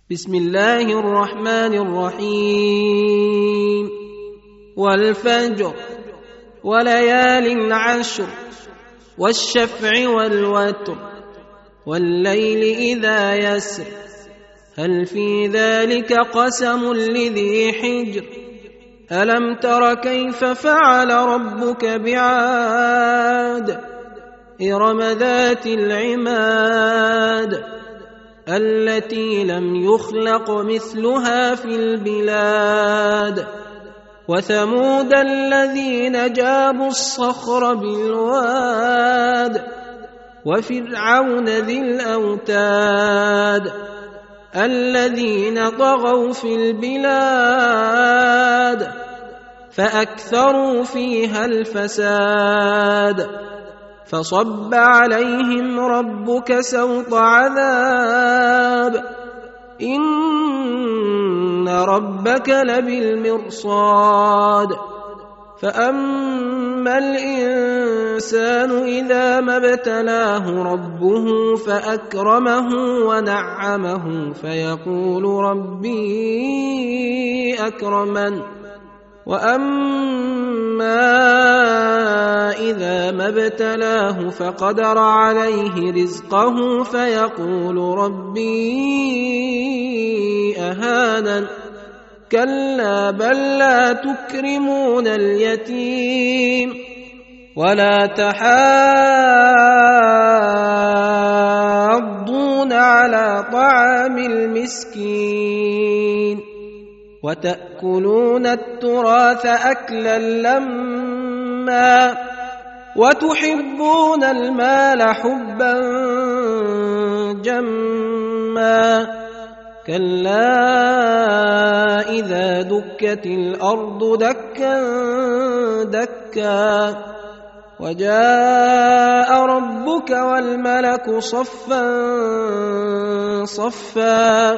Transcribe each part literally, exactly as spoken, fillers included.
بسم الله الرحمن الرحيم والفجر وليال عشر والشفع والوتر والليل إذا يسر هل في ذلك قسم لذي حجر ألم تر كيف فعل ربك بعاد إرم ذات العماد التي لم يخلق مثلها في البلاد وثمود الذين جابوا الصخر بالواد وفرعون ذي الأوتاد الذين طغوا في البلاد فأكثروا فيها الفساد فصب عليهم ربك سوط عذاب إن ربك لبالمرصاد فأما الإنسان إذا ما ابتلاه ربه فأكرمه ونعمه فيقول ربي أكرمن وأما إذا ما ابتلاه فقدر عليه رزقه فيقول ربي أهانن كلا بل لا تكرمون اليتيم ولا تحاضون على طعام المسكين وتأكلون التراث أكلا لما وتحبون المال حبا جما كلا إذا دكت الأرض دكا دكا وجاء ربك والملك صفا صفا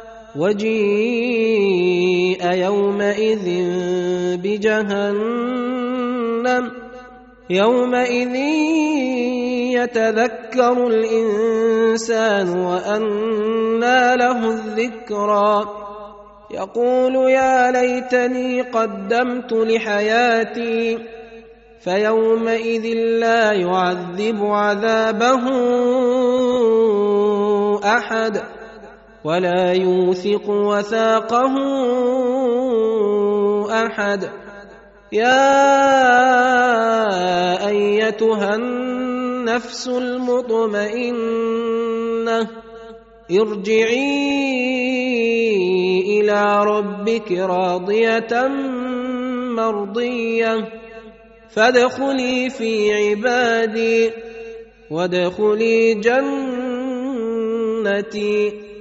وجيء يومئذ بجهنم يومئذ يتذكر الإنسان وأنى له الذكرى يقول يا ليتني قدمت لحياتي فيومئذ لا يعذب عذابه أحد ولا يوثق وثاقه أحد يا أيتها النفس المطمئنة ارجعي إلى ربك راضية مرضية فادخلي في عبادي وادخلي جنتي